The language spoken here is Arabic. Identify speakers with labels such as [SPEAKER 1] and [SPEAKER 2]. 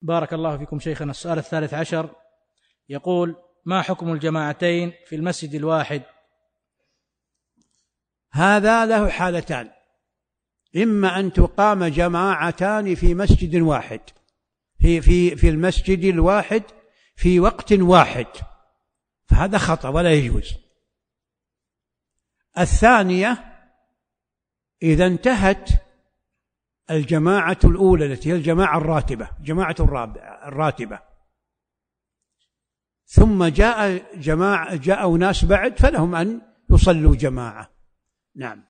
[SPEAKER 1] بارك الله فيكم شيخنا. السؤال 13 يقول: ما حكم الجماعتين في المسجد الواحد؟
[SPEAKER 2] هذا له حالتان: إما أن تقام جماعتان في مسجد واحد في المسجد الواحد في وقت واحد، فهذا خطأ ولا يجوز. الثانية: إذا انتهت الجماعة الأولى التي هي الجماعة الراتبة ثم جاء أناس بعد، فلهم أن يصلوا جماعة. نعم.